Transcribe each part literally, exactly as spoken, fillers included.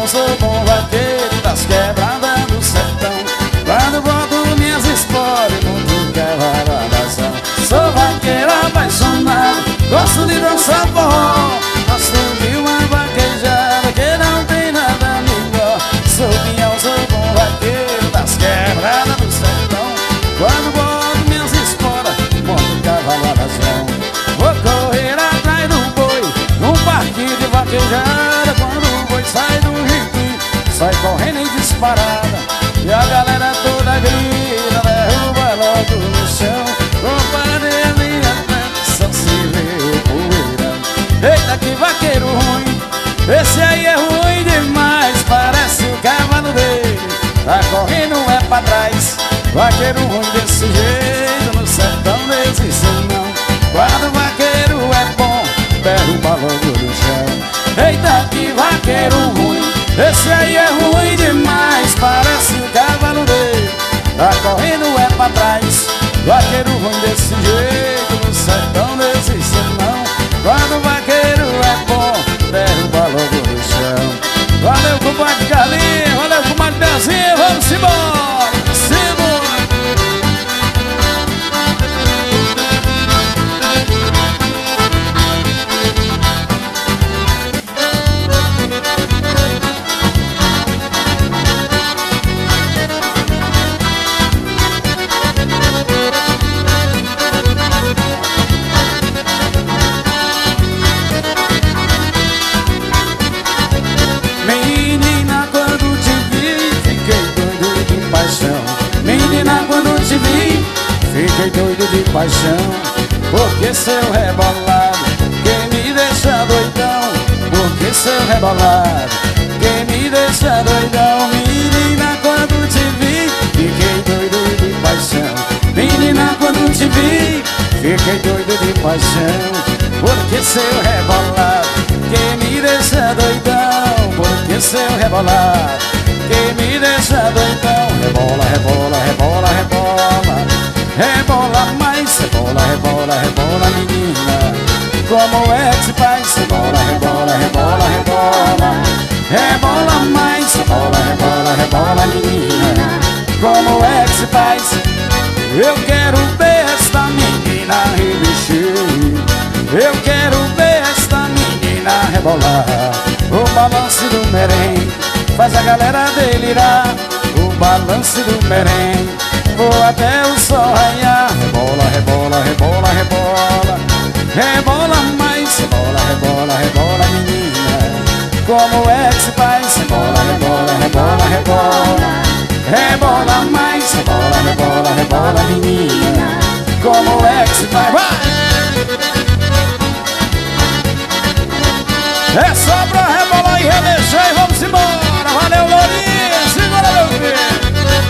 Subião, sou bom vaqueiro das quebradas do sertão. Quando boto minhas esporas, mundo cavalo a nação. Sou vaqueiro apaixonado, gosto de dançar forró. Gosto de uma vaquejada que não tem nada melhor. Subião, sou bom vaqueiro das quebradas do sertão. Quando boto minhas esporas, monto cavalo a nação. Vou correr atrás do boi num parquinho de vaquejada. Quando o boi sai do riquinho, sai correndo em disparada. E a galera toda grita, derruba logo no chão. Compadre, a minha só se vê o poeirão. Eita, que vaqueiro ruim, esse aí é ruim demais. Parece o cavalo dele, tá correndo é pra trás. Vaqueiro ruim desse jeito, no sertão desse senão. Quando o vaqueiro é bom, derruba logo no chão. Eita, que vaqueiro ruim, esse aí é ruim demais. Parece o cavalo dele, tá correndo é pra trás. Vaqueiro ruim desse jeito, no sertão desse senão. Quando o vaqueiro é bom, derruba logo no chão. Valeu, compadre Carlinhos, valeu, compadre Bezinho, vamos embora, simbora. Fiquei doido de paixão, porque seu rebolado quem me deixa doidão. Porque seu rebolado quem me deixa doidão. Menina, quando te vi, fiquei doido de paixão. Menina, quando te vi, fiquei doido de paixão. Porque seu rebolado quem me deixa doidão. Porque seu rebolado quem me deixa doidão. Rebola, rebola, rebola, rebola. Rebola mais, rebola, rebola, rebola, menina. Como é que se faz? Rebola, rebola, rebola, rebola. Rebola mais, rebola, rebola, rebola, menina. Como é que se faz? Eu quero ver esta menina remexer. Eu quero ver esta menina rebolar. O balanço do merengue faz a galera delirar. O balanço do merengue vou até o sol raiar. Rebola, rebola, rebola, rebola. Rebola mais, rebola, rebola, rebola, menina. Como é que se faz? Rebola, rebola, rebola, rebola. Rebola mais, rebola, rebola, rebola, menina. Como é que se faz? Vai! É só pra rebolar e remexer e vamos embora. Valeu, Lourinho, segura meu filho.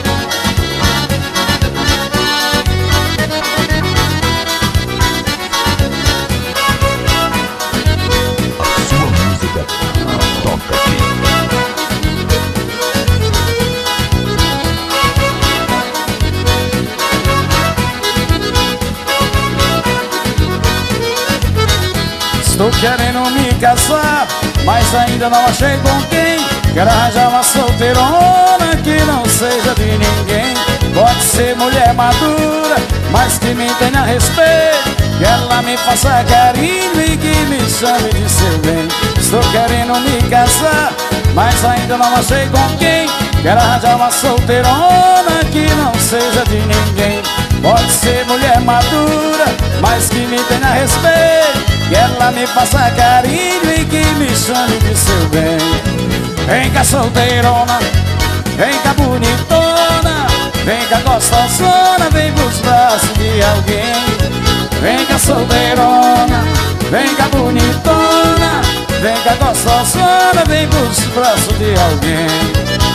Estou querendo me casar, mas ainda não achei com quem. Quero arranjar uma solteirona que não seja de ninguém. Pode ser mulher madura, mas que me tenha respeito. Que ela me faça carinho e que me chame de seu bem. Estou querendo me casar, mas ainda não achei com quem. Quero arranjar uma solteirona que não seja de ninguém. Pode ser mulher madura, mas que me tenha respeito. Que ela me faça carinho e que me chame de seu bem. Vem cá solteirona, vem cá bonitona. Vem cá gostosona, vem pros braços de alguém. Vem cá solteirona, vem cá bonitona. Vem cá gostosona, vem pros braços de alguém.